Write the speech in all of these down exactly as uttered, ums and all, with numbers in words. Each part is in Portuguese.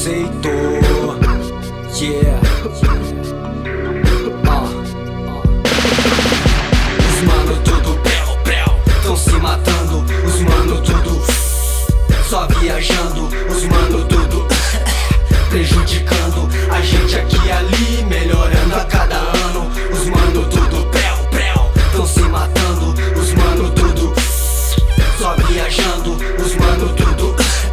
aceitou. Yeah. Ah. Os mano tudo preu, preu, tão se matando. Os mano tudo só viajando. Os mano tudo prejudicando a gente aqui e ali, melhorando a cada ano. Os mano tudo preu, preu, tão se matando. Os mano tudo só viajando. Os mano tudo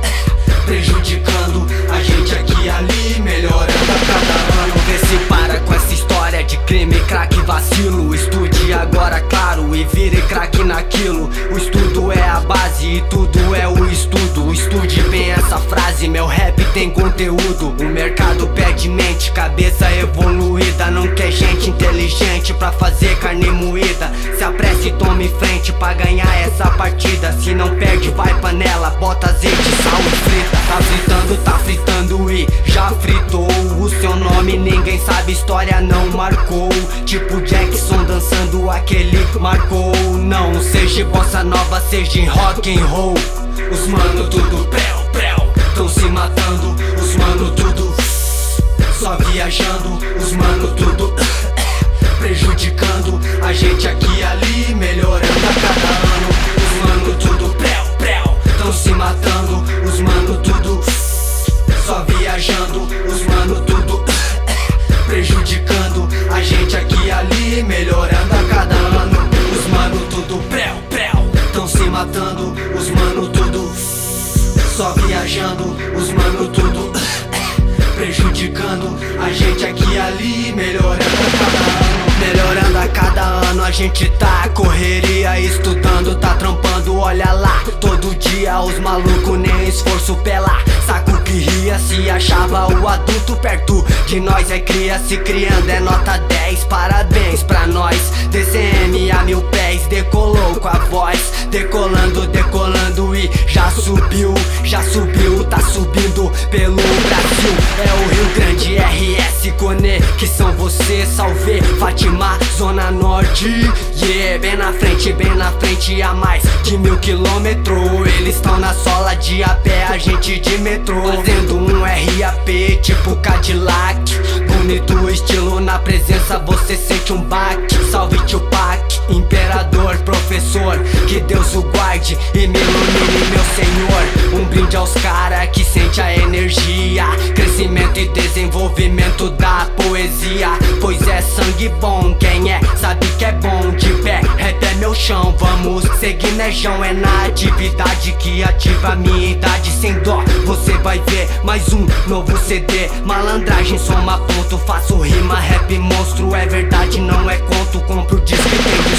prejudicando a gente aqui e ali, melhorando a cada ano. Vê se para com essa história de crime, crack, vacilo. Estude agora, claro, e vire craque naquilo. O estudo é a base e tudo é o estudo. Estude bem essa frase, meu rap tem conteúdo. O mercado pede mente, cabeça evoluída. Não quer gente inteligente pra fazer carne moída. Se apresse e tome frente pra ganhar essa partida. Se não perde, vai panela, bota azeite, sal e frita. Tá fritando, tá fritando e já fritou. O seu nome ninguém sabe, história não marcou. Tipo Jackson dançando aquele marcou. Não seja bossa nova, seja em rock and roll. Os mano tudo preu, preu, tão se matando. Os mano tudo só viajando. Os mano tudo prejudicando a gente aqui e ali, melhorando a cada ano. Os mano tudo preu, preu, tão se matando. Os mano tudo só viajando. Os mano tudo prejudicando a gente aqui e ali, melhorando a cada ano. Os mano tudo preu, preu, tão se matando. Os mano tudo só viajando. Os mano tudo prejudicando a gente aqui e ali, melhorando a cada ano. Melhorando a cada ano, a gente tá correria, estudando, tá trampando, olha lá. Todo dia os malucos nem esforço pela saco que ria. Se achava o adulto perto de nós é cria, se criando é nota dez. Parabéns pra nós, D C M a mil pés, decolou com a voz. Decolando, decolando e já subiu, já subiu, tá subindo pelo Brasil. É o Rio Grande, R S, conexão, você, Salve, Fátima, Zona Norte. Yeah, bem na frente, bem na frente, a mais de mil quilômetros. Eles estão na sola de a pé, a gente de metrô, fazendo um R A P tipo Cadillac. Bonito estilo, na presença você sente um baque. Salve Tupac, imperador, professor, que Deus o guarde e me ilumine, meu senhor. Um brinde aos cara que sente a energia, crescimento e desenvolvimento da poesia. Pois é sangue bom, quem é sabe que é bom. De pé, rap é meu chão, vamos seguir nejão. É na atividade que ativa a minha idade. Sem dó, você vai ver mais um novo C D. Malandragem, soma ponto, faço rima, rap monstro. É verdade, não é conto, compro o disco e tem